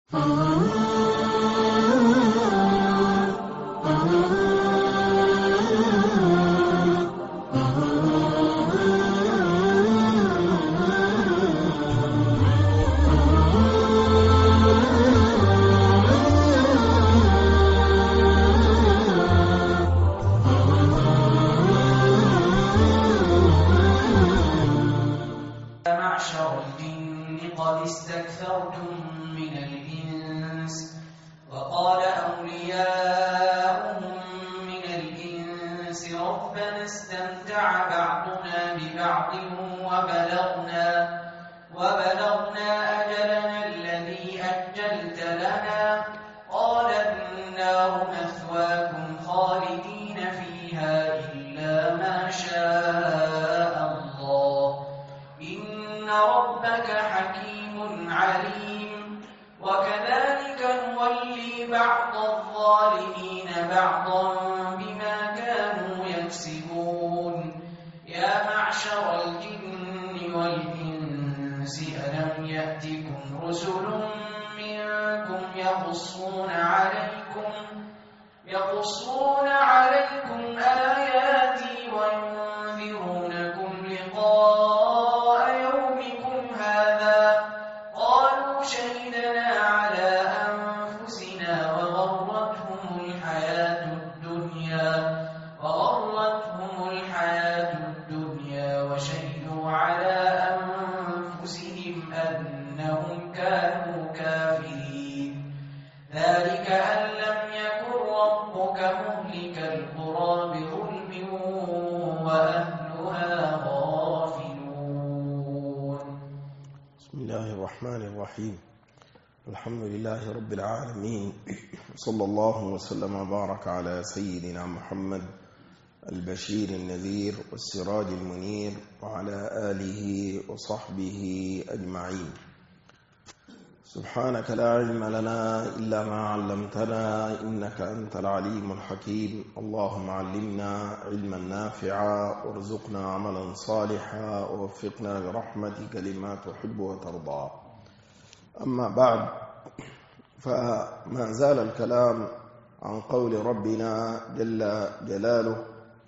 معشر الجن قد استكثرتم من الإنس وقال أولياؤهم من الإنس ربنا استمتع بعضنا ببعض وبلغنا أجلنا الذي أجلت لنا قال النار مثواكم خالدين فيها إلا ما شاء الله إن ربك حكيم عليم وكذلك نولي بعض الظالمين بعضا بما كانوا يكسبون يا معشر الجن والإنس ألم يأتكم رسل منكم يقصون عليكم آياتي وينذرونكم لقاء يومكم هذا قالوا شهدنا على أنفسنا وغرتهم الحياة الدنيا وشهدوا على أنفسهم أنهم كانوا كافرين ذلك أن لم يكن ربك مهلك القرى بظلم وأهلها غافلون. بسم الله الرحمن الرحيم. الحمد لله رب العالمين، صلى الله وسلم وبارك على سيدنا محمد البشير النذير والسراج المنير وعلى آله وصحبه أجمعين. سبحانك لا علم لنا إلا ما علمتنا إنك أنت العليم الحكيم. اللهم علمنا علما نافعا وارزقنا عملا صالحا ووفقنا برحمتك لما تحب وترضى. أما بعد، فما زال الكلام عن قول ربنا جل جلاله: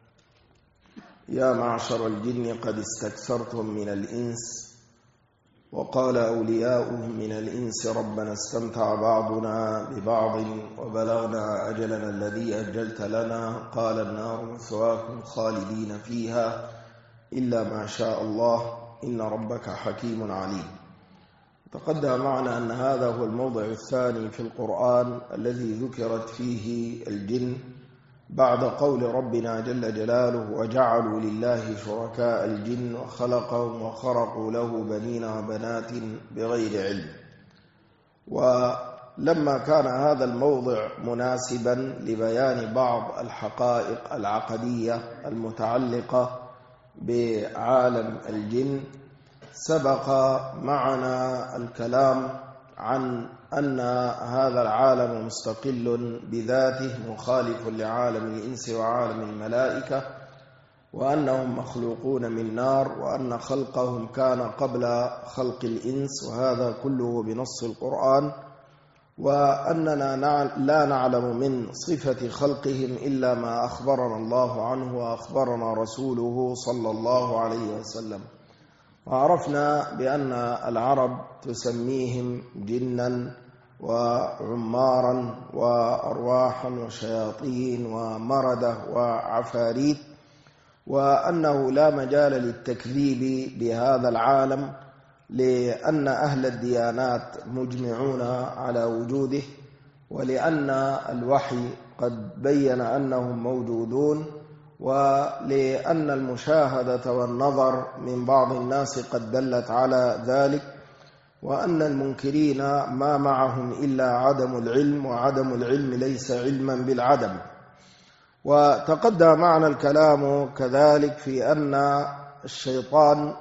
يا معشر الجن قد استكثرتم من الإنس وقال أولياؤهم من الإنس ربنا استمتع بعضنا ببعض وبلغنا أجلنا الذي أجلت لنا قال النار مثواكم خالدين فيها إلا ما شاء الله إن ربك حكيم عليم. تقدم معنا أن هذا هو الموضع الثاني في القرآن الذي ذكرت فيه الجن بعد قول ربنا جل جلاله: وجعلوا لله شركاء الجن وخلقهم وخرقوا له بنين وبنات بغير علم. ولما كان هذا الموضع مناسبا لبيان بعض الحقائق العقدية المتعلقة بعالم الجن، سبق معنا الكلام عن أن هذا العالم مستقل بذاته مخالف لعالم الإنس وعالم الملائكة، وأنهم مخلوقون من نار، وأن خلقهم كان قبل خلق الإنس، وهذا كله بنص القرآن، وأننا لا نعلم من صفة خلقهم إلا ما أخبرنا الله عنه وأخبرنا رسوله صلى الله عليه وسلم. وعرفنا بأن العرب تسميهم جنا وعمارا وأرواحا وشياطين ومردة وعفاريت، وأنه لا مجال للتكذيب بهذا العالم، لأن أهل الديانات مجمعون على وجوده، ولأن الوحي قد بين أنهم موجودون، ولأن المشاهدة والنظر من بعض الناس قد دلت على ذلك، وأن المنكرين ما معهم إلا عدم العلم، وعدم العلم ليس علما بالعدم. وتقدم معنا الكلام كذلك في أن الشيطان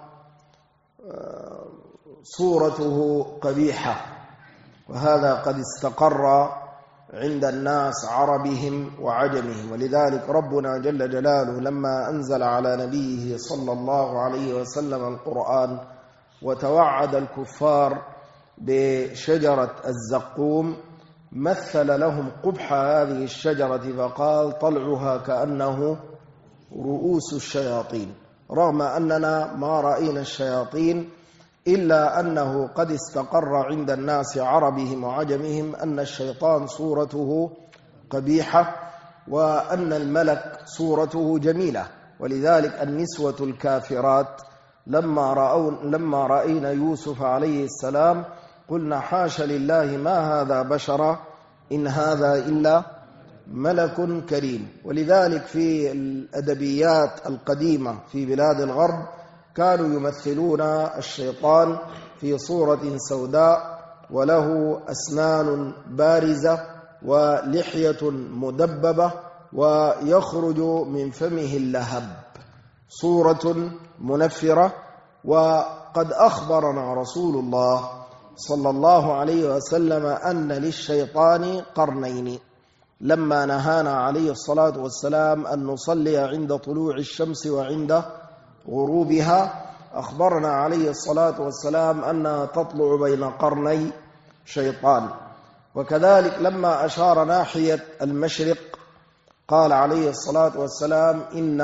صورته قبيحة، وهذا قد استقر عند الناس عربهم وعجمهم، ولذلك ربنا جل جلاله لما أنزل على نبيه صلى الله عليه وسلم القرآن وتوعد الكفار بشجرة الزقوم مثل لهم قبح هذه الشجرة فقال طلعها كأنه رؤوس الشياطين، رغم أننا ما رأينا الشياطين إلا أنه قد استقر عند الناس عربهم وعجمهم أن الشيطان صورته قبيحة وأن الملك صورته جميلة. ولذلك النسوة الكافرات لما رأينا يوسف عليه السلام قلنا حاشا لله ما هذا بشرا إن هذا إلا ملك كريم. ولذلك في الأدبيات القديمة في بلاد الغرب كانوا يمثلون الشيطان في صورة سوداء وله أسنان بارزة ولحية مدببة ويخرج من فمه اللهب، صورة منفرة. وقد أخبرنا رسول الله صلى الله عليه وسلم أن للشيطان قرنين، لما نهانا عليه الصلاة والسلام أن نصلي عند طلوع الشمس وعند غروبها، أخبرنا عليه الصلاة والسلام أنها تطلع بين قرني شيطان. وكذلك لما أشار ناحية المشرق قال عليه الصلاة والسلام إن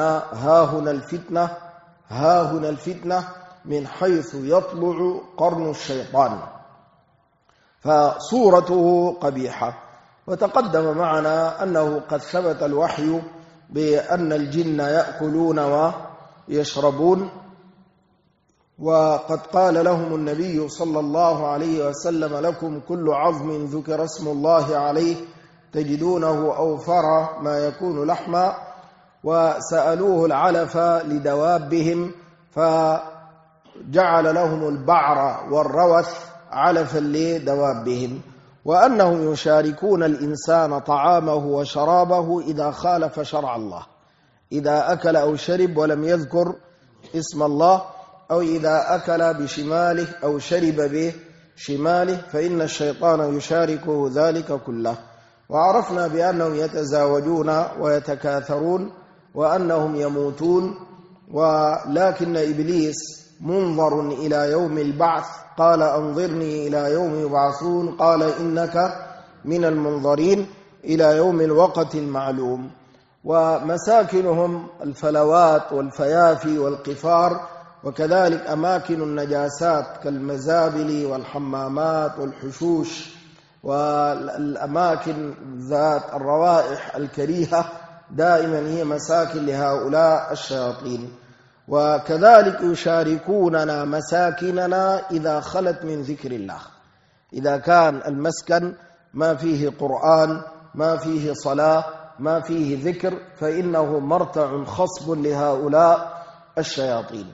هاهنا الفتنة من حيث يطلع قرن الشيطان، فصورته قبيحة. وتقدم معنا أنه قد ثبت الوحي بأن الجن يأكلون ويشربون، وقد قال لهم النبي صلى الله عليه وسلم لكم كل عظم ذكر اسم الله عليه تجدونه أوفر ما يكون لحما، وسألوه العلف لدوابهم فجعل لهم البعر والروث علفا لدوابهم، وأنهم يشاركون الإنسان طعامه وشرابه إذا خالف شرع الله، إذا أكل أو شرب ولم يذكر اسم الله، أو إذا أكل بشماله أو شرب بشماله فإن الشيطان يشاركه ذلك كله. وعرفنا بأنهم يتزاوجون ويتكاثرون وأنهم يموتون، ولكن إبليس منظر إلى يوم البعث، قال أنظرني إلى يوم يبعثون، قال إنك من المنظرين إلى يوم الوقت المعلوم. ومساكنهم الفلوات والفيافي والقفار، وكذلك أماكن النجاسات كالمزابل والحمامات والحشوش والأماكن ذات الروائح الكريهة دائما هي مساكن لهؤلاء الشياطين. وكذلك يشاركوننا مساكننا إذا خلت من ذكر الله، إذا كان المسكن ما فيه قرآن، ما فيه صلاة، ما فيه ذكر، فإنه مرتع خصب لهؤلاء الشياطين.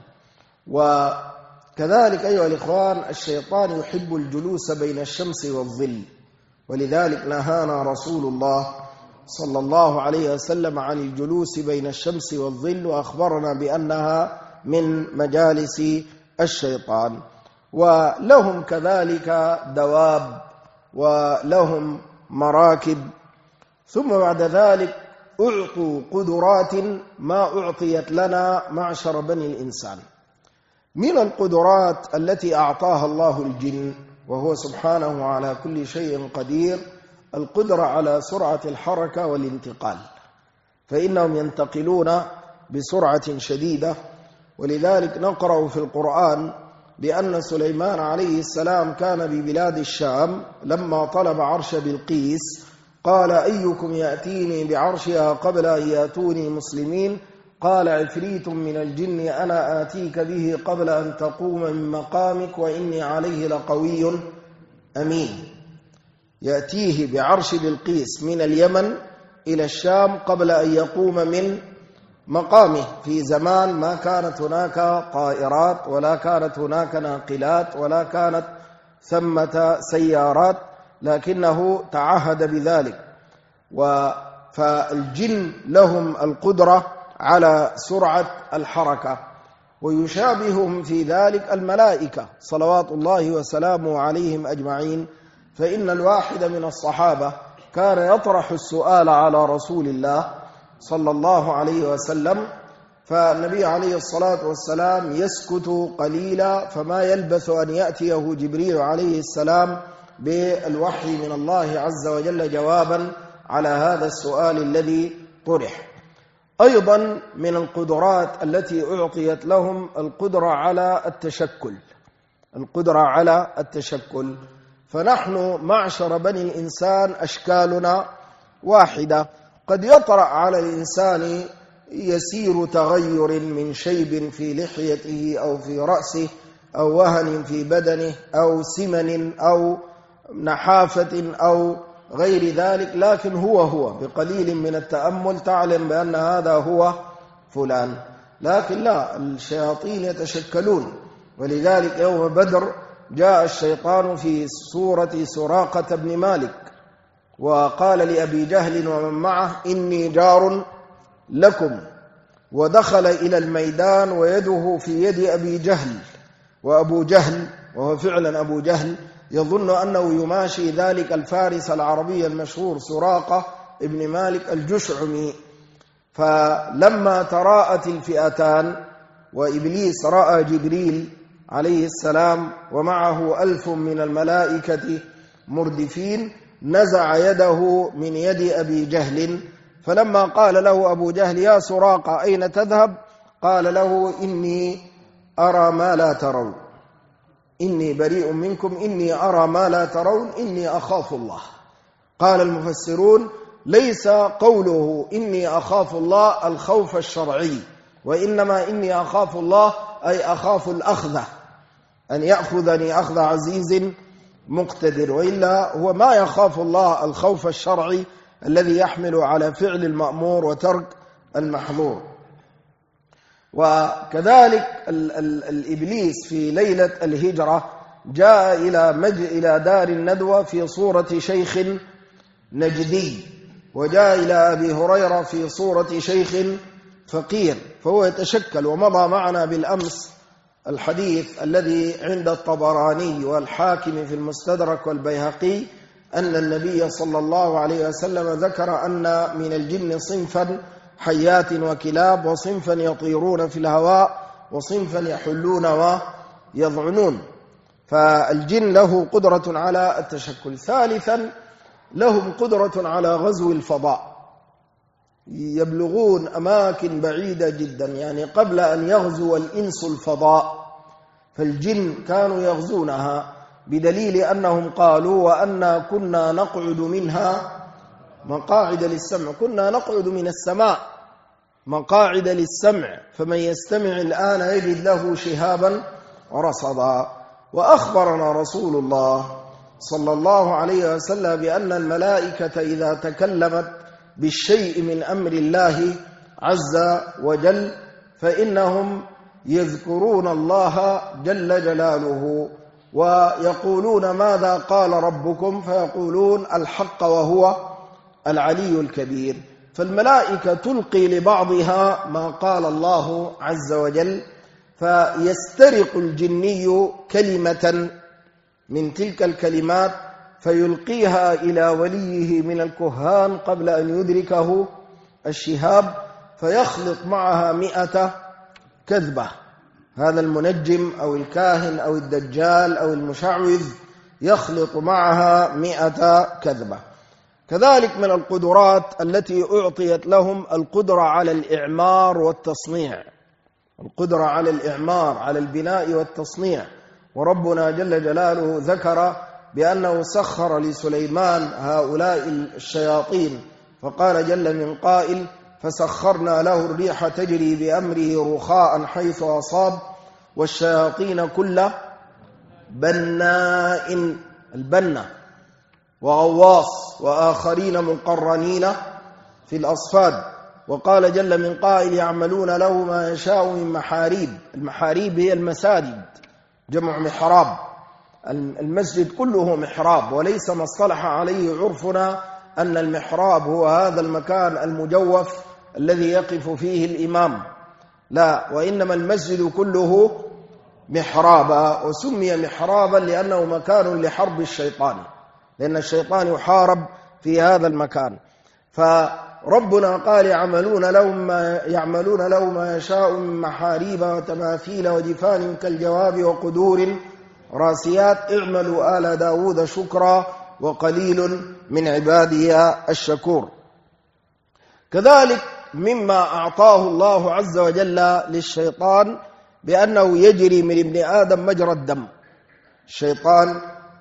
وكذلك أيها الإخوان الشيطان يحب الجلوس بين الشمس والظل، ولذلك نهانا رسول الله صلى الله عليه وسلم عن الجلوس بين الشمس والظل، وأخبرنا بأنها من مجالس الشيطان. ولهم كذلك دواب ولهم مراكب. ثم بعد ذلك أعطوا قدرات ما أعطيت لنا معشر بني الإنسان. من القدرات التي أعطاها الله الجن وهو سبحانه على كل شيء قدير القدرة على سرعة الحركة والانتقال، فإنهم ينتقلون بسرعة شديدة. ولذلك نقرأ في القرآن بأن سليمان عليه السلام كان ببلاد الشام، لما طلب عرش بلقيس قال أيكم يأتيني بعرشها قبل أن يأتوني مسلمين؟ قال عفريت من الجن أنا آتيك به قبل أن تقوم من مقامك وإني عليه لقوي أمين. يأتيه بعرش بلقيس من اليمن إلى الشام قبل أن يقوم من مقامه، في زمان ما كانت هناك طائرات ولا كانت هناك ناقلات ولا كانت ثمة سيارات، لكنه تعهد بذلك. فالجن لهم القدرة على سرعة الحركة، ويشابههم في ذلك الملائكة صلوات الله وسلامه عليهم أجمعين. فإن الواحد من الصحابة كان يطرح السؤال على رسول الله صلى الله عليه وسلم فالنبي عليه الصلاة والسلام يسكت قليلا، فما يلبث أن يأتيه جبريل عليه السلام بالوحي من الله عز وجل جوابا على هذا السؤال الذي طرح. أيضا من القدرات التي أعطيت لهم القدرة على التشكل، فنحن معشر بني الإنسان أشكالنا واحدة. قد يطرأ على الإنسان يسير تغير من شيب في لحيته أو في رأسه أو وهن في بدنه أو سمن أو نحافة أو غير ذلك، لكن هو بقليل من التأمل تعلم بأن هذا هو فلان. لكن لا، الشياطين يتشكلون، ولذلك يوم بدر جاء الشيطان في صورة سراقة بن مالك وقال لأبي جهل ومن معه إني جار لكم، ودخل إلى الميدان ويده في يد أبي جهل، وأبو جهل وهو فعلا أبو جهل يظن أنه يماشي ذلك الفارس العربي المشهور سراقة ابن مالك الجشعمي. فلما تراءت الفئتان وإبليس رأى جبريل عليه السلام ومعه 1000 من الملائكة مردفين، نزع يده من يد أبي جهل، فلما قال له أبو جهل يا سراقة أين تذهب؟ قال له إني أرى ما لا ترون، إني بريء منكم، إني أرى ما لا ترون، إني أخاف الله. قال المفسرون ليس قوله إني أخاف الله الخوف الشرعي، وإنما إني أخاف الله أي أخاف الأخذة، أن يأخذني أخذ عزيز مقتدر، وإلا هو ما يخاف الله الخوف الشرعي الذي يحمل على فعل المأمور وترك المحظور. وكذلك الإبليس في ليلة الهجرة جاء إلى دار الندوة في صورة شيخ نجدي، وجاء إلى أبي هريرة في صورة شيخ فقير، فهو يتشكل. ومضى معنا بالأمس الحديث الذي عند الطبراني والحاكم في المستدرك والبيهقي أن النبي صلى الله عليه وسلم ذكر أن من الجن صنفا حيات وكلاب، وصنفا يطيرون في الهواء، وصنفا يحلون ويضعنون. فالجن له قدرة على التشكل. ثالثا لهم قدرة على غزو الفضاء، يبلغون أماكن بعيدة جدا، يعني قبل أن يغزو الإنس الفضاء فالجن كانوا يغزونها، بدليل أنهم قالوا وأنا كنا نقعد منها مقاعد للسمع، كنا نقعد من السماء مقاعد للسمع، فمن يستمع الآن يجد له شهابا ورصدا. وأخبرنا رسول الله صلى الله عليه وسلم بأن الملائكة إذا تكلمت بالشيء من أمر الله عز وجل فإنهم يذكرون الله جل جلاله ويقولون ماذا قال ربكم؟ فيقولون الحق وهو العلي الكبير. فالملائكة تلقي لبعضها ما قال الله عز وجل، فيسترق الجني كلمة من تلك الكلمات فيلقيها إلى وليه من الكهان قبل أن يدركه الشهاب، فيخلط معها 100 كذبة. هذا المنجم أو الكاهن أو الدجال أو المشعوذ يخلط معها 100 كذبة. كذلك من القدرات التي أعطيت لهم القدرة على الإعمار والتصنيع، القدرة على الإعمار، على البناء والتصنيع. وربنا جل جلاله ذكر بأنه سخر لسليمان هؤلاء الشياطين، فقال جل من قائل فسخرنا له الريح تجري بأمره رخاء حيث أصاب والشياطين كل بناء، البنة، وغواص، وآخرين مقرنين في الأصفاد. وقال جل من قائل يعملون له ما يشاء من محاريب، المحاريب هي المساجد جمع محراب، المسجد كله محراب، وليس ما اصطلح عليه عرفنا أن المحراب هو هذا المكان المجوف الذي يقف فيه الإمام، لا، وإنما المسجد كله محرابا، وسمي محرابا لأنه مكان لحرب الشيطان، لأن الشيطان يحارب في هذا المكان. ربنا قال يعملون له ما يشاء من محاريب وتماثيل وجفان كالجواب وقدور راسيات اعملوا آل داود شكرا وقليل من عبادي الشكور. كذلك مما أعطاه الله عز وجل للشيطان بأنه يجري من ابن آدم مجرى الدم. الشيطان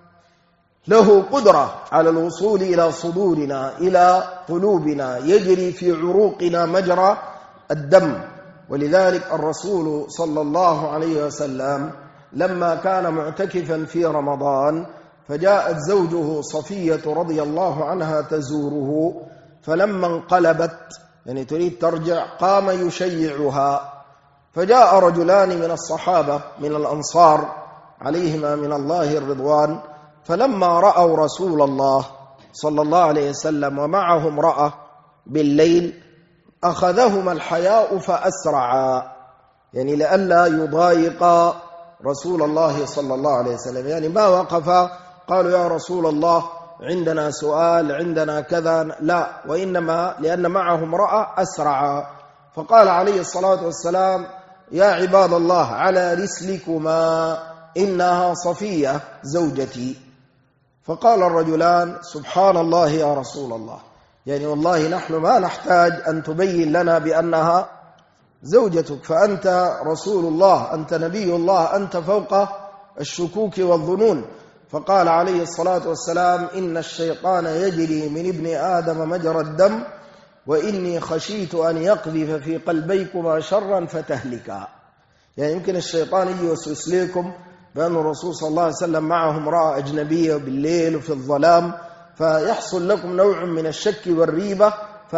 له قدرة على الوصول إلى صدورنا إلى قلوبنا، يجري في عروقنا مجرى الدم. ولذلك الرسول صلى الله عليه وسلم لما كان معتكفا في رمضان فجاءت زوجه صفية رضي الله عنها تزوره، فلما انقلبت يعني تريد ترجع قام يشيعها، فجاء رجلان من الصحابة من الأنصار عليهما من الله الرضوان، فلما رأوا رسول الله صلى الله عليه وسلم ومعه امرأة بالليل أخذهما الحياء فأسرعا، يعني لئلا يضايق رسول الله صلى الله عليه وسلم، يعني ما وقفا قالوا يا رسول الله عندنا سؤال عندنا كذا، لا، وإنما لأن معه امرأة أسرعا. فقال عليه الصلاة والسلام يا عباد الله على رسلكما إنها صفية زوجتي. فقال الرجلان سبحان الله يا رسول الله، يعني والله نحن ما نحتاج أن تبين لنا بأنها زوجتك، فأنت رسول الله، أنت نبي الله، أنت فوق الشكوك والظنون. فقال عليه الصلاة والسلام إن الشيطان يجري من ابن آدم مجرى الدم وإني خشيت أن يقذف في قلبيكما شرا فتهلكا. يعني يمكن الشيطان يجي يوسوس لكم بأن الرسول صلى الله عليه وسلم معه امرأة أجنبية بالليل وفي الظلام، فيحصل لكم نوع من الشك والريبة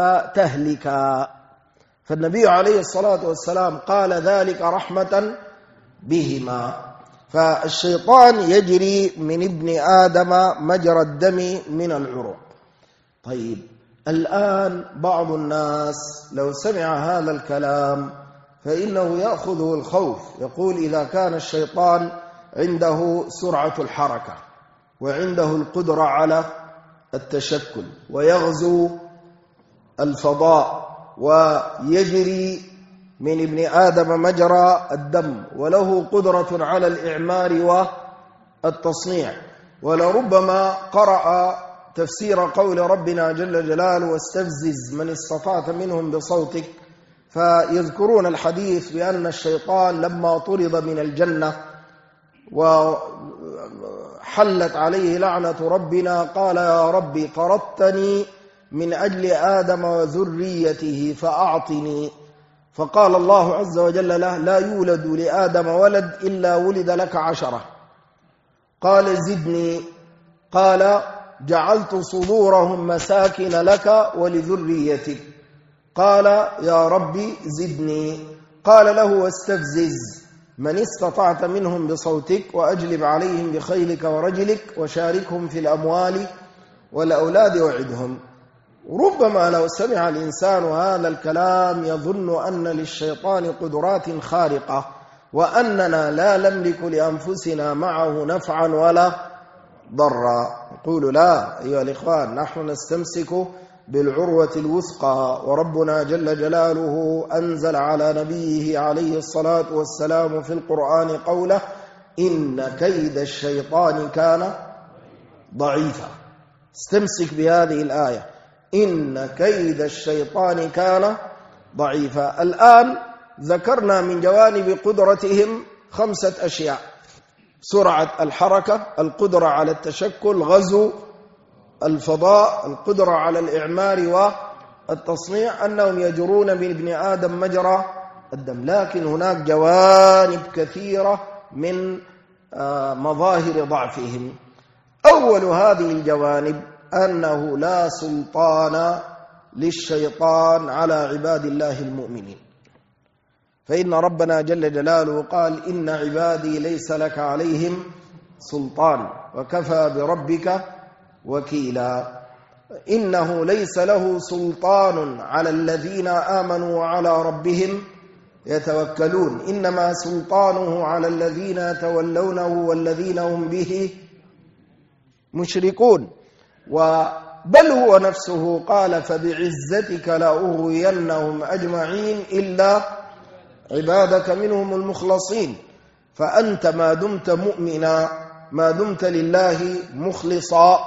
فتهلكا. فالنبي عليه الصلاة والسلام قال ذلك رحمة بهما. فالشيطان يجري من ابن آدم مجرى الدم من العروق. طيب الآن بعض الناس لو سمع هذا الكلام فإنه يأخذه الخوف، يقول إذا كان الشيطان عنده سرعة الحركة وعنده القدرة على التشكل ويغزو الفضاء ويجري من ابن آدم مجرى الدم وله قدرة على الإعمار والتصنيع، ولربما قرأ تفسير قول ربنا جل جلاله واستفزز من استطعت منهم بصوتك، فيذكرون الحديث بأن الشيطان لما طرد من الجنة وحلت عليه لعنة ربنا قال يا ربي طردتني من أجل آدم وذريته فأعطني، فقال الله عز وجل له لا يولد لآدم ولد إلا ولد لك 10. قال زدني، قال جعلت صدورهم مساكن لك ولذريتك، قال يا ربي زدني، قال له واستفزز من استطعت منهم بصوتك وأجلب عليهم بخيلك ورجلك وشاركهم في الأموال والأولاد وعدهم. ربما لو سمع الإنسان هذا الكلام يظن أن للشيطان قدرات خارقة وأننا لا نملك لأنفسنا معه نفعا ولا ضرا. نقول لا أيها الإخوان، نحن نستمسك بالعروة الوثقى، وربنا جل جلاله أنزل على نبيه عليه الصلاة والسلام في القرآن قوله إن كيد الشيطان كان ضعيفا. استمسك بهذه الآية، إن كيد الشيطان كان ضعيفا. الآن ذكرنا من جوانب قدرتهم 5 أشياء: سرعة الحركة، القدرة على التشكل، غزو الفضاء، القدرة على الإعمار والتصنيع، أنهم يجرون من ابن آدم مجرى الدم. لكن هناك جوانب كثيرة من مظاهر ضعفهم. أول هذه الجوانب أنه لا سلطان للشيطان على عباد الله المؤمنين، فإن ربنا جل جلاله قال إن عبادي ليس لك عليهم سلطان وكفى بربك وكيلا. إنه ليس له سلطان على الذين آمنوا وعلى ربهم يتوكلون، إنما سلطانه على الذين يتولونه والذين هم به مشركون. بل هو نفسه قال فبعزتك لأغوينهم أجمعين إلا عبادك منهم المخلصين. فأنت ما دمت مؤمنا، ما دمت لله مخلصا،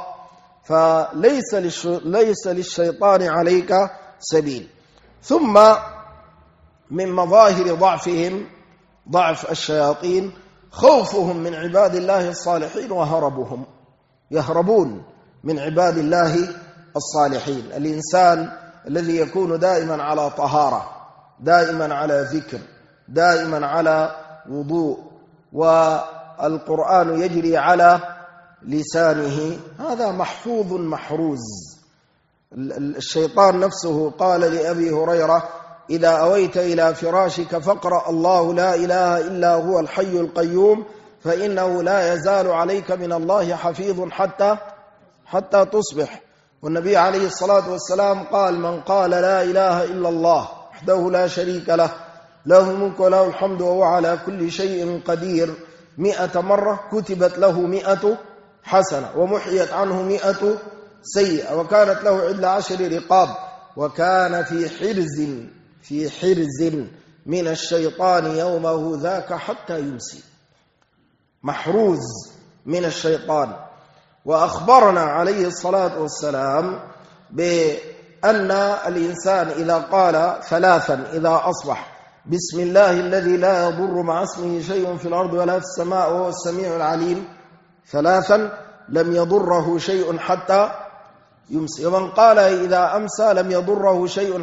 فليس للشيطان عليك سبيل. ثم من مظاهر ضعفهم، ضعف الشياطين، خوفهم من عباد الله الصالحين وهربهم، يهربون من عباد الله الصالحين. الإنسان الذي يكون دائما على طهارة، دائما على ذكر، دائما على وضوء، والقرآن يجري على لسانه، هذا محفوظ محروز. الشيطان نفسه قال لأبي هريرة إذا أويت إلى فراشك فاقرأ الله لا إله إلا هو الحي القيوم فإنه لا يزال عليك من الله حفيظ حتى تصبح. والنبي عليه الصلاة والسلام قال من قال لا إله إلا الله وحده لا شريك له، له الملك وله الحمد وهو على كل شيء قدير 100 مرة كتبت له 100 حسنة ومحيت عنه 100 سيئة وكانت له عدل 10 رقاب، وكان في حرز من الشيطان يومه ذاك حتى يمسي، محروز من الشيطان. وأخبرنا عليه الصلاة والسلام بأن الإنسان إذا قال 3 إذا أصبح بسم الله الذي لا يضر مع اسمه شيء في الأرض ولا في السماء وهو السميع العليم 3 لم يضره شيء حتى يمسي، ومن قال إذا أمسى لم يضره شيء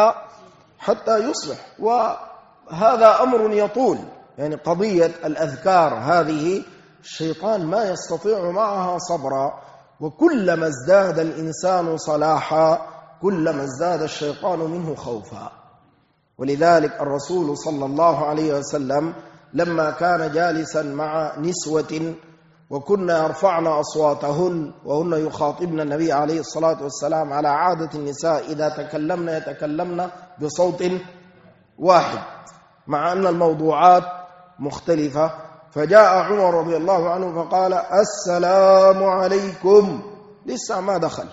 حتى يصبح. وهذا أمر يطول، يعني قضية الأذكار هذه الشيطان ما يستطيع معها صبرا، وكلما ازداد الإنسان صلاحا كلما ازداد الشيطان منه خوفا. ولذلك الرسول صلى الله عليه وسلم لما كان جالسا مع نسوة وكنا يرفعن أصواتهن وهن يخاطبن النبي عليه الصلاة والسلام على عادة النساء إذا تكلمن يتكلمن بصوت واحد مع أن الموضوعات مختلفة، فجاء عمر رضي الله عنه فقال السلام عليكم، لسه ما دخل،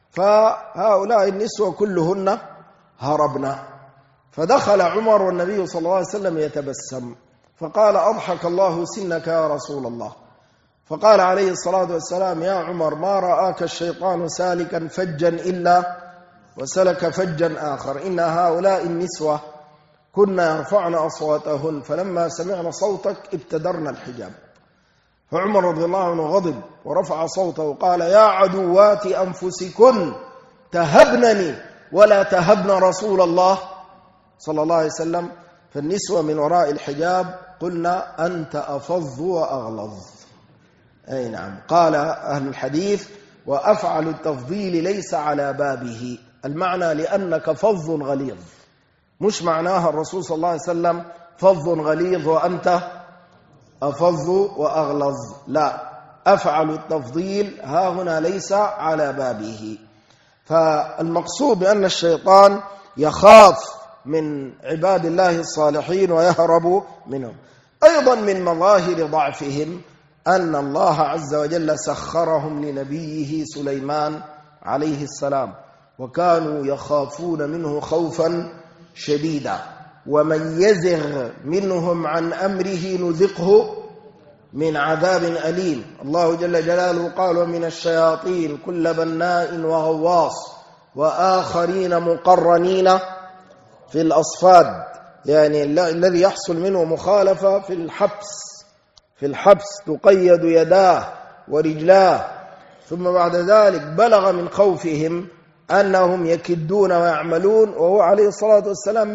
فهؤلاء النسوة كلهن هربنا، فدخل عمر والنبي صلى الله عليه وسلم يتبسم فقال أضحك الله سنك يا رسول الله. فقال عليه الصلاة والسلام يا عمر ما رآك الشيطان سالكا فجا إلا وسلك فجا آخر، إن هؤلاء النسوة كنا يرفعن أصواتهن فلما سمعنا صوتك ابتدرنا الحجاب. فعمر رضي الله عنه غضب ورفع صوته وقال يا عدوات أنفسكن تهبنني ولا تهبن رسول الله صلى الله عليه وسلم. فالنسوة من وراء الحجاب قلنا أنت أفظ وأغلظ. أي نعم. قال أهل الحديث وأفعل التفضيل ليس على بابه، المعنى لأنك فظ غليظ، مش معناها الرسول صلى الله عليه وسلم فظ غليظ وأنت أفظ وأغلظ، لا، أفعل التفضيل ها هنا ليس على بابه. فالمقصود بأن الشيطان يخاف من عباد الله الصالحين ويهرب منهم. أيضا من مظاهر ضعفهم أن الله عز وجل سخرهم لنبيه سليمان عليه السلام، وكانوا يخافون منه خوفا شديدا، ومن يزغ منهم عن أمره نذقه من عذاب أليم. الله جل جلاله قال ومن الشياطين كل بناء وغواص وآخرين مقرنين في الأصفاد، يعني الذي يحصل منه مخالفة في الحبس تقيد يداه ورجلاه. ثم بعد ذلك بلغ من خوفهم أنهم يكدون ويعملون وهو عليه الصلاة والسلام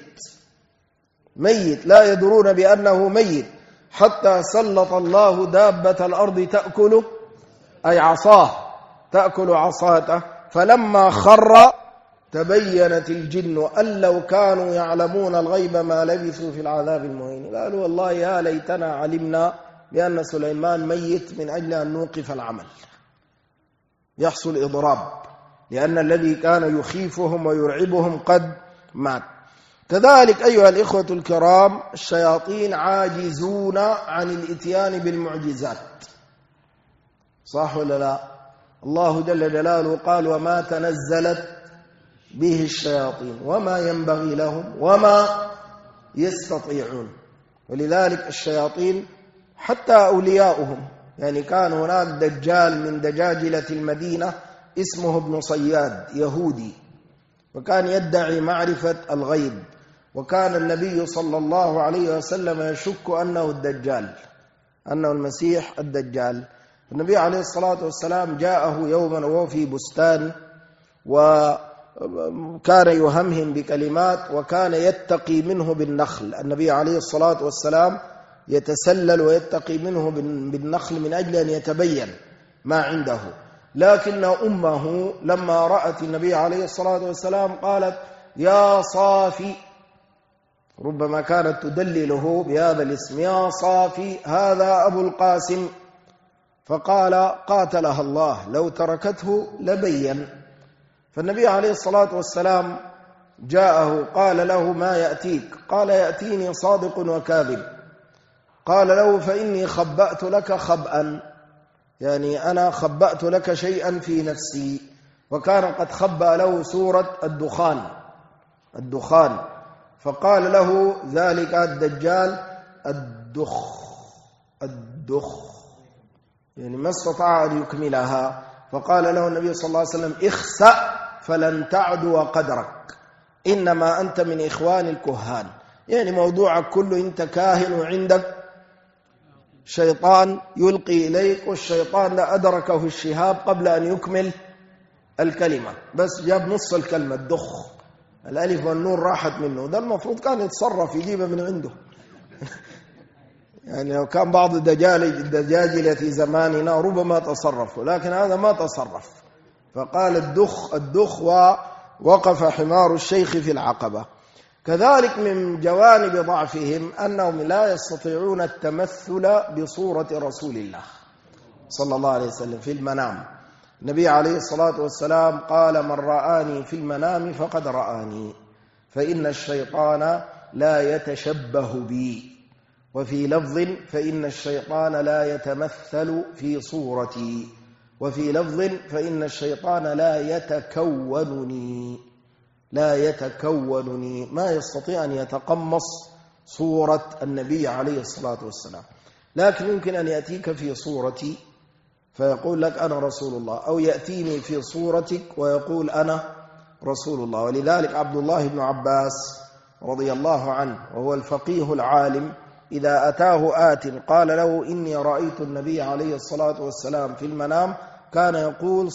ميت لا يدرون بأنه ميت، حتى سلط الله دابة الأرض تأكل أي عصاه تأكل عصاته، فلما خر تبينت الجن أن لو كانوا يعلمون الغيب ما لبثوا في العذاب المهين. قالوا والله يا ليتنا علمنا بأن سليمان ميت من أجل أن نوقف العمل، يحصل إضراب، لأن الذي كان يخيفهم ويرعبهم قد مات. كذلك أيها الإخوة الكرام الشياطين عاجزون عن الإتيان بالمعجزات، صح ولا لا؟ الله جل جلاله قال وما تنزلت به الشياطين وما ينبغي لهم وما يستطيعون. ولذلك الشياطين حتى أولياؤهم، يعني كان هناك دجال من دجاجلة المدينة اسمه ابن صياد يهودي، وكان يدعي معرفة الغيب، وكان النبي صلى الله عليه وسلم يشك أنه الدجال، أنه المسيح الدجال. النبي عليه الصلاة والسلام جاءه يوما وهو في بستان، وكان يهمهم بكلمات، وكان يتقي منه بالنخل. النبي عليه الصلاة والسلام يتسلل ويتقي منه بالنخل من أجل أن يتبين ما عنده. لكن أمه لما رأت النبي عليه الصلاة والسلام قالت يا صافي، ربما كانت تدلله بهذا الاسم، يا صافي هذا أبو القاسم. فقال قاتلها الله لو تركته لبين. فالنبي عليه الصلاة والسلام جاءه قال له ما يأتيك؟ قال يأتيني صادق وكاذب. قال له فإني خبأت لك خبأ، يعني أنا خبأت لك شيئا في نفسي. وكان قد خبأ له سورة الدخان. فقال له ذلك الدجال الدخ، يعني ما استطاع أن يكملها. فقال له النبي صلى الله عليه وسلم اخسأ فلن تعدو قدرك، إنما أنت من إخوان الكهان. يعني موضوعك كله أنت كاهن وعندك شيطان يلقي إليك، والشيطان لا أدركه الشهاب قبل أن يكمل الكلمة، بس جاب نص الكلمة الدخ، الألف والنون راحت منه. ده المفروض كان يتصرف يجيبها من عنده. يعني لو كان بعض الدجاجلة في زماننا ربما تصرفوا، لكن هذا ما تصرف. فقال الدخ ووقف حمار الشيخ في العقبة. كذلك من جوانب ضعفهم أنهم لا يستطيعون التمثل بصورة رسول الله صلى الله عليه وسلم في المنام. النبي عليه الصلاة والسلام قال من رآني في المنام فقد رآني، فإن الشيطان لا يتشبه بي. وفي لفظ فإن الشيطان لا يتمثل في صورتي. وفي لفظ فإن الشيطان لا يتكونني، ما يستطيع أن يتقمص صورة النبي عليه الصلاة والسلام. لكن يمكن أن يأتيك في صورتي فيقول لك أنا رسول الله، أو يأتيني في صورتك ويقول أنا رسول الله. ولذلك عبد الله بن عباس رضي الله عنه وهو الفقيه العالم إذا أتاه آت قال له إني رأيت النبي عليه الصلاة والسلام في المنام، كان يقول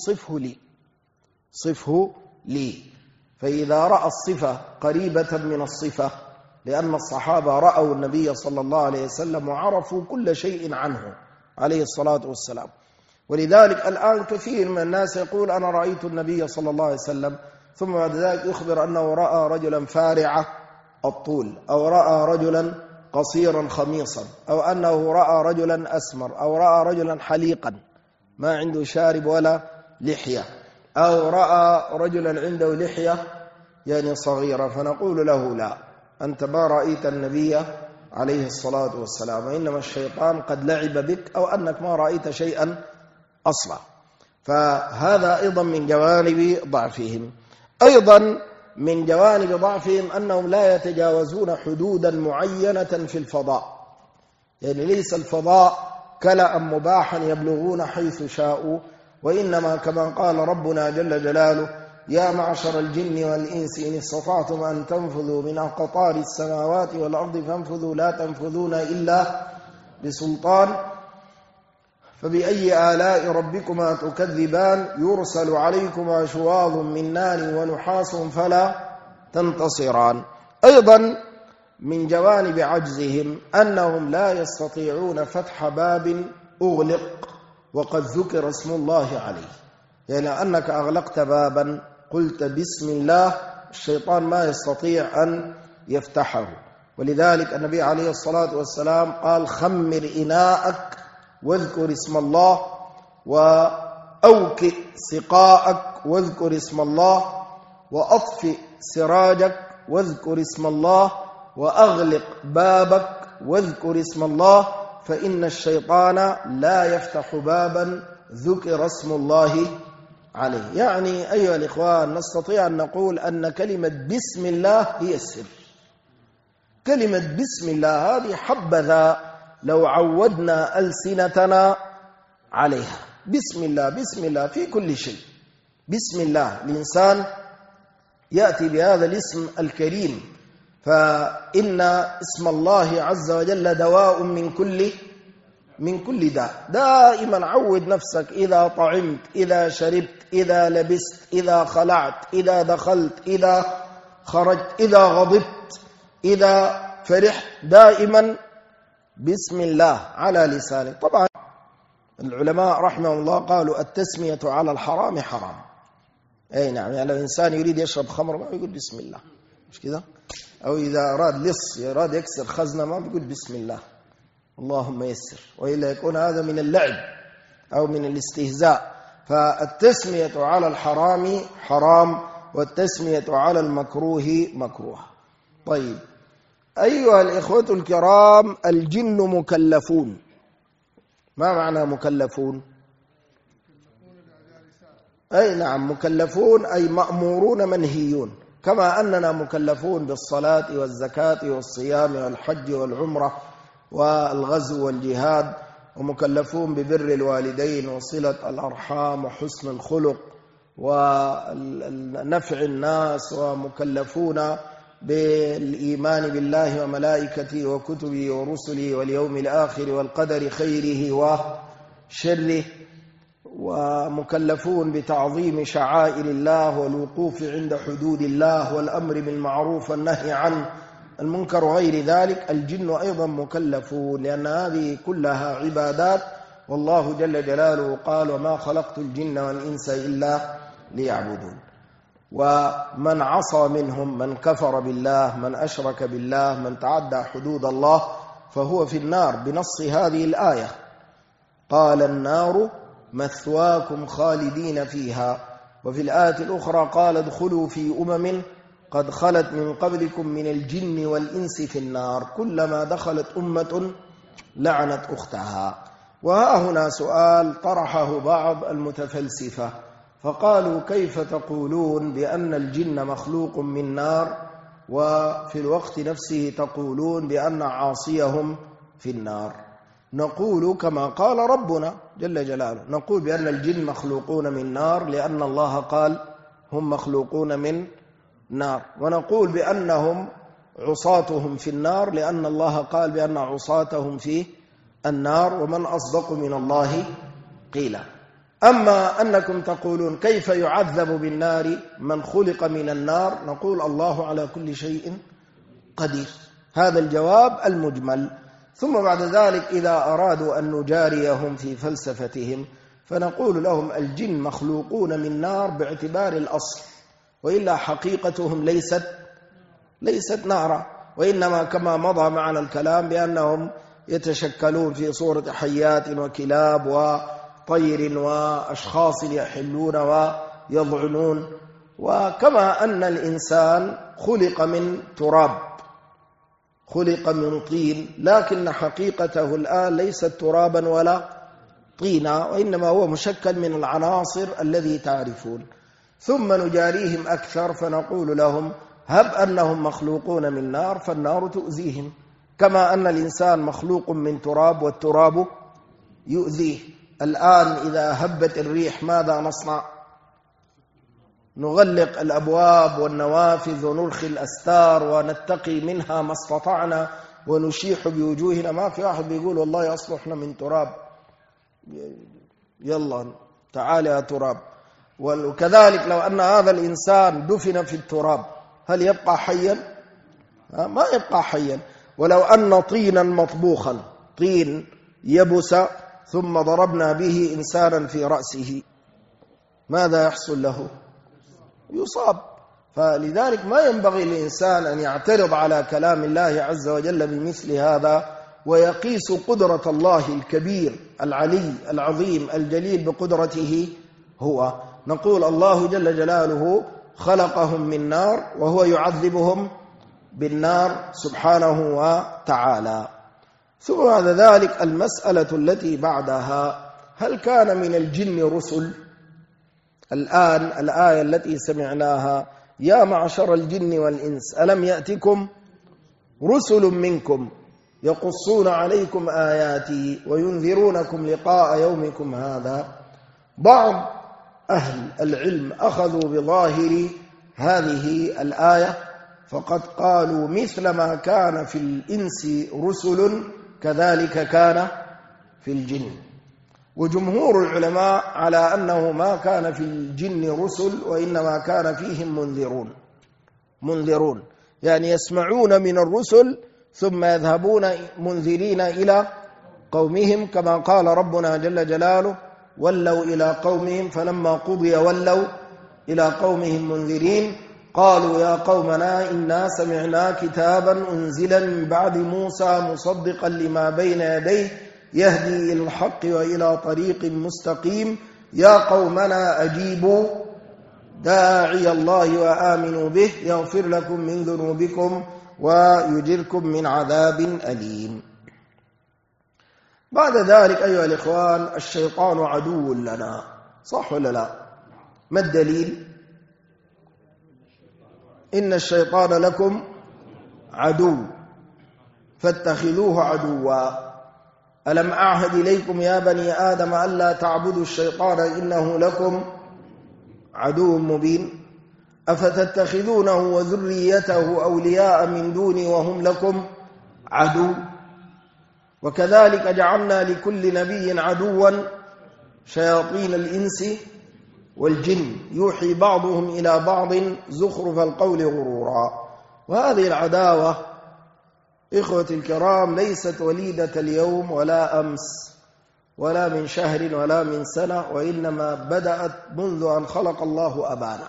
صفه لي. فإذا رأى الصفة قريبة من الصفة، لأن الصحابة رأوا النبي صلى الله عليه وسلم وعرفوا كل شيء عنه عليه الصلاة والسلام. ولذلك الآن كثير من الناس يقول أنا رأيت النبي صلى الله عليه وسلم، ثم بعد ذلك يخبر أنه رأى رجلا فارع الطول، أو رأى رجلا قصيرا خميصا، أو أنه رأى رجلا أسمر، أو رأى رجلا حليقا ما عنده شارب ولا لحية، أو رأى رجلا عنده لحية يعني صغيرة. فنقول له لا، أنت ما رأيت النبي عليه الصلاة والسلام، وإنما الشيطان قد لعب بك، أو أنك ما رأيت شيئا أصلا. فهذا أيضا من جوانب ضعفهم. أيضا من جوانب ضعفهم أنهم لا يتجاوزون حدودا معينة في الفضاء، يعني ليس الفضاء كلأ مباحا يبلغون حيث شاءوا، وإنما كما قال ربنا جل جلاله يا معشر الجن والإنس إن استطعتم أن تنفذوا من أقطار السماوات والأرض فانفذوا لا تنفذون إلا بسلطان. فبأي آلاء ربكما تكذبان يرسل عليكما شواظ من نار ونحاس فلا تنتصران. أيضا من جوانب عجزهم أنهم لا يستطيعون فتح باب أغلق وقد ذكر اسم الله عليه، يعني أنك أغلقت بابا قلت بسم الله، الشيطان ما يستطيع أن يفتحه. ولذلك النبي عليه الصلاة والسلام قال خمر إناءك واذكر اسم الله، وأوكئ سقاءك واذكر اسم الله، وأطفئ سراجك واذكر اسم الله، وأغلق بابك واذكر اسم الله، فإن الشيطان لا يفتح بابا ذكر اسم الله عليه. يعني أيها الإخوان نستطيع أن نقول أن كلمة بسم الله هي السر. كلمة بسم الله هذه حبذا لو عودنا ألسنتنا عليها. بسم الله بسم الله في كل شيء. بسم الله الإنسان يأتي بهذا الاسم الكريم، فإن اسم الله عز وجل دواء من كل داء. دائما عود نفسك إذا طعمت، إذا شربت، إذا لبست، إذا خلعت، إذا دخلت، إذا خرجت، إذا غضبت، إذا فرحت، دائما بسم الله على لسانك. طبعا العلماء رحمه الله قالوا التسمية على الحرام حرام. أي نعم، يعني لو إنسان يريد يشرب خمر ما يقول بسم الله، مش كده؟ أو إذا أراد لص يراد يكسر خزنة ما بيقول بسم الله اللهم يسر، وإلا يكون هذا من اللعب أو من الاستهزاء. فالتسمية على الحرام حرام، والتسمية على المكروه مكروه. طيب أيها الإخوة الكرام، الجن مكلفون. ما معنى مكلفون؟ أي نعم، مكلفون أي مأمورون منهيون، كما أننا مكلفون بالصلاة والزكاة والصيام والحج والعمرة والغزو والجهاد، ومكلفون ببر الوالدين وصلة الأرحام وحسن الخلق ونفع الناس، ومكلفون بالإيمان بالله وملائكته وكتبه ورسله واليوم الآخر والقدر خيره وشره، ومكلفون بتعظيم شعائر الله والوقوف عند حدود الله والأمر بالمعروف والنهي عن المنكر وغير ذلك. الجن أيضا مكلفون، لأن هذه كلها عبادات، والله جل جلاله قال وما خلقت الجن والإنس إلا ليعبدون. ومن عصى منهم، من كفر بالله، من أشرك بالله، من تعدى حدود الله فهو في النار بنص هذه الآية. قال النار مثواكم خالدين فيها. وفي الآية الأخرى قال ادخلوا في أمم قد خلت من قبلكم من الجن والإنس في النار كلما دخلت أمة لعنت أختها. وها هنا سؤال طرحه بعض المتفلسفة، فقالوا كيف تقولون بأن الجن مخلوق من نار وفي الوقت نفسه تقولون بأن عاصيهم في النار؟ نقول كما قال ربنا جل جلاله، نقول بأن الجن مخلوقون من نار لأن الله قال هم مخلوقون من نار، ونقول بأنهم عصاتهم في النار لأن الله قال بأن عصاتهم في النار، ومن أصدق من الله قيلا. أما أنكم تقولون كيف يعذب بالنار من خلق من النار، نقول الله على كل شيء قدير. هذا الجواب المجمل. ثم بعد ذلك إذا أرادوا أن نجاريهم في فلسفتهم فنقول لهم الجن مخلوقون من نار باعتبار الأصل، وإلا حقيقتهم ليست نارا، وإنما كما مضى معنا الكلام بأنهم يتشكلون في صورة حيات وكلاب وطير وأشخاص يحلون ويضعنون. وكما أن الإنسان خلق من تراب، خلق من طين، لكن حقيقته الآن ليست ترابا ولا طينا، وإنما هو مشكل من العناصر الذي تعرفون. ثم نجاريهم أكثر فنقول لهم هب أنهم مخلوقون من نار فالنار تؤذيهم، كما أن الإنسان مخلوق من تراب والتراب يؤذيه. الآن إذا هبت الريح ماذا نصنع؟ نغلق الأبواب والنوافذ ونرخي الأستار ونتقي منها ما استطعنا ونشيح بوجوهنا. ما في أحد بيقول والله أصلحنا من تراب، يلا تعال يا تراب. وكذلك لو أن هذا الإنسان دفن في التراب هل يبقى حيا؟ ما يبقى حيا. ولو أن طينا مطبوخا، طين يبس ثم ضربنا به إنسانا في رأسه ماذا يحصل له؟ يصاب. فلذلك ما ينبغي للإنسان أن يعترض على كلام الله عز وجل بمثل هذا ويقيس قدرة الله الكبير العلي العظيم الجليل بقدرته هو. نقول الله جل جلاله خلقهم من نار وهو يعذبهم بالنار سبحانه وتعالى. ثم بعد ذلك المسألة التي بعدها، هل كان من الجن رسل؟ الآن الآية التي سمعناها يا معشر الجن والإنس ألم يأتكم رسل منكم يقصون عليكم آياتي وينذرونكم لقاء يومكم هذا. بعض أهل العلم أخذوا بظاهر هذه الآية فقد قالوا مثل ما كان في الإنس رسل كذلك كان في الجن. وجمهور العلماء على أنه ما كان في الجن رسل وإنما كان فيهم منذرون يعني يسمعون من الرسل ثم يذهبون منذرين إلى قومهم، كما قال ربنا جل جلاله ولوا إلى قومهم فلما قضي ولوا إلى قومهم منذرين قالوا يا قومنا إنا سمعنا كتابا أنزلا من بعد موسى مصدقا لما بين يديه يهدي إلى الحق وإلى طريق مستقيم يا قومنا أجيبوا داعي الله وآمنوا به يغفر لكم من ذنوبكم ويجركم من عذاب أليم. بعد ذلك أيها الإخوان الشيطان عدو لنا، صح ولا لا؟ ما الدليل؟ إن الشيطان لكم عدو فاتخذوه عدوا ألم أعهد إليكم يا بني آدم ألا تعبدوا الشيطان إنه لكم عدو مبين أفتتخذونه وذريته أولياء من دوني وهم لكم عدو. وكذلك جعلنا لكل نبي عدوا شياطين الإنس والجن يوحي بعضهم إلى بعض زخرف القول غرورا. وهذه العداوة إخوتي الكرام ليست وليدة اليوم ولا أمس ولا من شهر ولا من سنة، وإنما بدأت منذ أن خلق الله أبانا.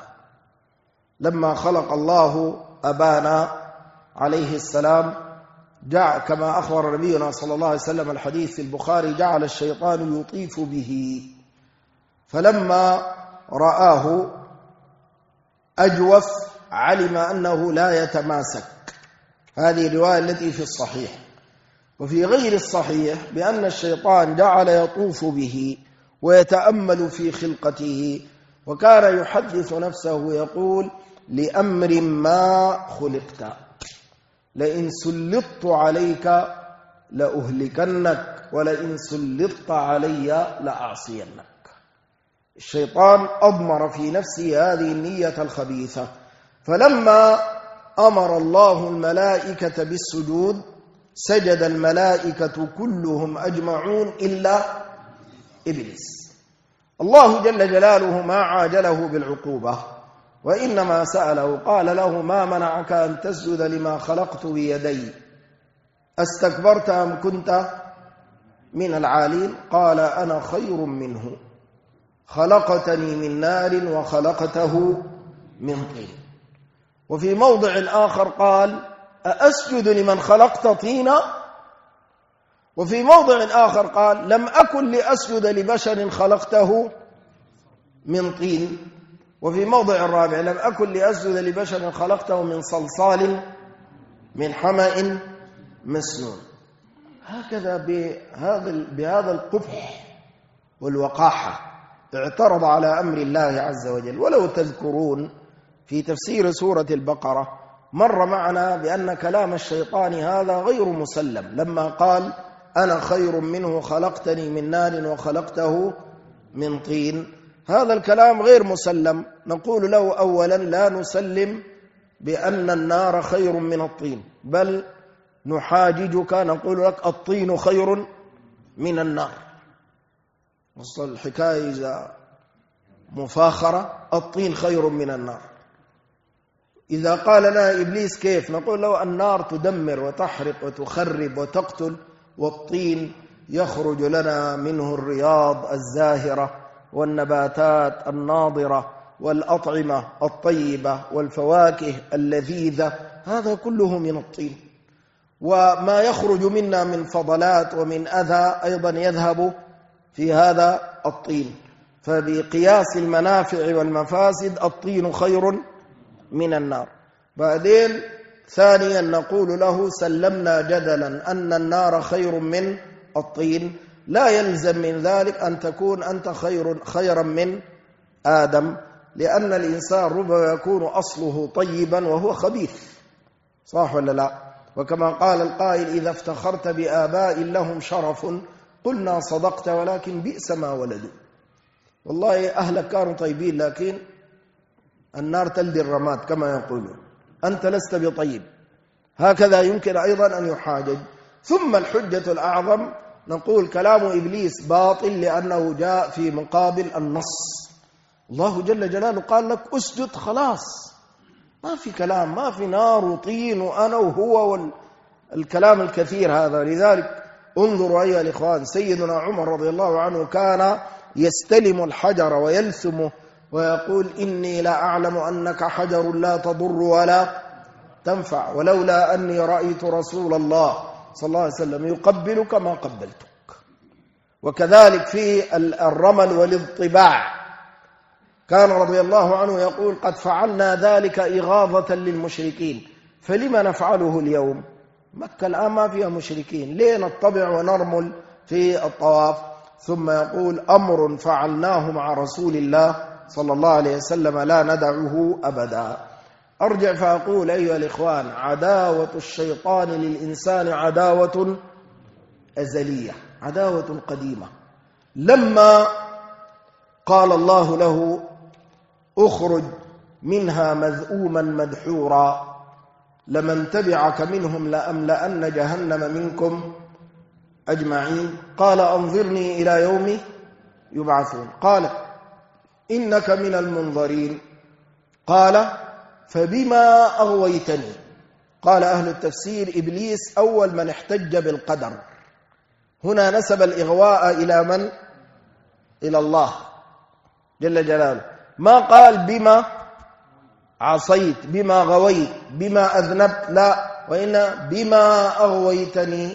لما خلق الله أبانا عليه السلام كما أخبر نبينا صلى الله عليه وسلم الحديث في البخاري جعل الشيطان يطيف به، فلما رآه أجوف علم أنه لا يتماسك. هذه الرواية التي في الصحيح. وفي غير الصحيح بأن الشيطان جعل يطوف به ويتأمل في خلقته، وكان يحدث نفسه يقول لأمر ما خلقت لئن سلطت عليك لأهلكنك ولئن سلطت علي لأعصينك. الشيطان أضمر في نفسه هذه النية الخبيثة، فلما أمر الله الملائكة بالسجود سجد الملائكة كلهم أجمعون إلا إبليس. الله جل جلاله ما عاجله بالعقوبة وإنما سأله قال له ما منعك أن تسجد لما خلقت بيدي أستكبرت أم كنت من العالين؟ قال أنا خير منه خلقتني من نار وخلقته من طين. وفي موضع آخر قال أأسجد لمن خلقت طينا؟ وفي موضع آخر قال لم أكن لأسجد لبشر خلقته من طين. وفي موضع الرابع لم أكن لأسجد لبشر خلقته من صلصال من حمأ مسنون. هكذا بهذا القبح والوقاحة اعترض على أمر الله عز وجل. ولو تذكرون في تفسير سورة البقرة مر معنا بأن كلام الشيطان هذا غير مسلم لما قال أنا خير منه خلقتني من نار وخلقته من طين. هذا الكلام غير مسلم. نقول له أولا لا نسلم بأن النار خير من الطين، بل نحاججك نقول لك الطين خير من النار. وصل الحكاية إذا مفاخرة الطين خير من النار. إذا قال لنا إبليس كيف؟ نقول له النار تدمر وتحرق وتخرب وتقتل، والطين يخرج لنا منه الرياض الزاهرة والنباتات الناضرة والأطعمة الطيبة والفواكه اللذيذة، هذا كله من الطين. وما يخرج منا من فضلات ومن أذى أيضا يذهب في هذا الطين. فبقياس المنافع والمفاسد الطين خير من النار. بعدين ثانيا نقول له سلمنا جدلا أن النار خير من الطين، لا يلزم من ذلك أن تكون أنت خيرا من آدم، لأن الإنسان ربما يكون أصله طيبا وهو خبيث، صح ولا لا؟ وكما قال القائل: إذا افتخرت بآباء لهم شرف قلنا صدقت ولكن بئس ما ولدوا. والله أهلك كانوا طيبين، لكن النار تلدي الرماد كما يقولون، أنت لست بطيب. هكذا يمكن أيضا أن يحاجج. ثم الحجة الأعظم نقول كلام إبليس باطل، لأنه جاء في مقابل النص. الله جل جلاله قال لك اسجد، خلاص، ما في كلام، ما في نار وطين وأنا وهو والكلام الكثير هذا. لذلك انظروا أيها الإخوان، سيدنا عمر رضي الله عنه كان يستلم الحجر ويلثمه ويقول: إني لا أعلم أنك حجر لا تضر ولا تنفع، ولولا أني رأيت رسول الله صلى الله عليه وسلم يقبلك ما قبلتك. وكذلك في الرمل والاضطباع كان رضي الله عنه يقول: قد فعلنا ذلك إغاظة للمشركين، فلما نفعله اليوم؟ مكة الآن ما فيها مشركين، ليه نطبع ونرمل في الطواف؟ ثم يقول: أمر فعلناه مع رسول الله صلى الله عليه وسلم لا ندعه أبدا. أرجع فأقول أيها الإخوان: عداوة الشيطان للإنسان عداوة أزلية، عداوة قديمة. لما قال الله له: اخرج منها مذءوما مدحورا لمن تبعك منهم لأملأن جهنم منكم أجمعين، قال: أنظرني إلى يوم يبعثون. قال: إنك من المنظرين. قال: فبما أغويتني؟ قال أهل التفسير: إبليس أول من احتج بالقدر. هنا نسب الإغواء إلى من؟ إلى الله جل جلاله. ما قال بما عصيت، بما غويت، بما أذنبت، لا، وإن بما أغويتني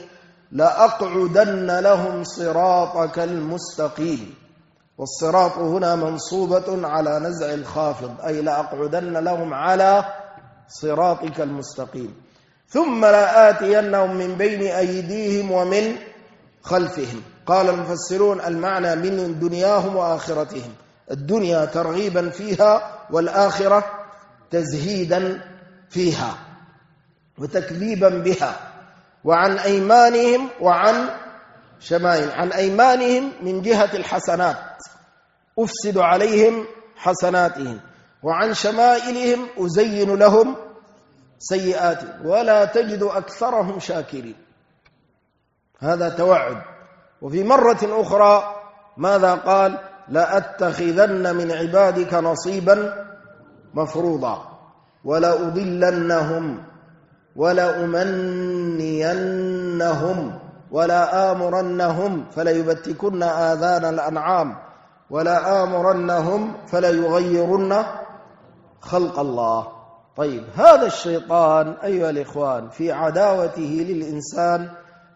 لأقعدن لهم صراطك المستقيم. والصراط هنا منصوبة على نزع الخافض، أي لأقعدن لهم على صراطك المستقيم. ثم لآتينهم من بين أيديهم ومن خلفهم. قال المفسرون: المعنى من دنياهم وآخرتهم، الدنيا ترغيبا فيها، والآخرة تزهيدا فيها وتكذيبا بها. وعن أيمانهم وعن شمائل. عن أيمانهم من جهة الحسنات، أفسد عليهم حسناتهم، وعن شمائلهم أزين لهم سيئاتهم، ولا تجد أكثرهم شاكرين. هذا توعد. وفي مرة أخرى ماذا قال؟ لأتخذن من عبادك نصيبا مفروضا ولأضلنهم ولأمنينهم ولآمرنهم فليبتكن آذان الأنعام ولآمرنهم فليغيرن خلق الله. طيب، هذا الشيطان أيها الإخوان في عداوته للإنسان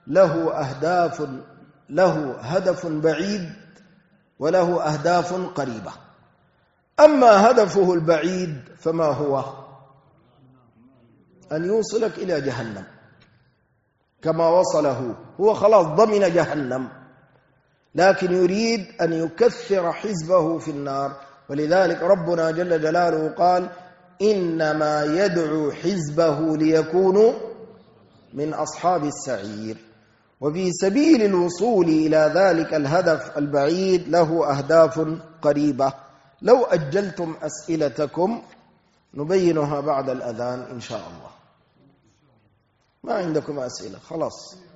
له هدف بعيد وله أهداف قريبة. أما هدفه البعيد فما هو؟ أن يوصلك إلى جهنم كما وصله هو، خلاص ضمن جهنم، لكن يريد أن يكثر حزبه في النار. ولذلك ربنا جل جلاله قال: إنما يدعو حزبه ليكونوا من أصحاب السعير. وفي سبيل الوصول إلى ذلك الهدف البعيد له أهداف قريبة. لو أجلتم أسئلتكم نبينها بعد الأذان إن شاء الله. ما عندكم أسئلة؟ خلاص.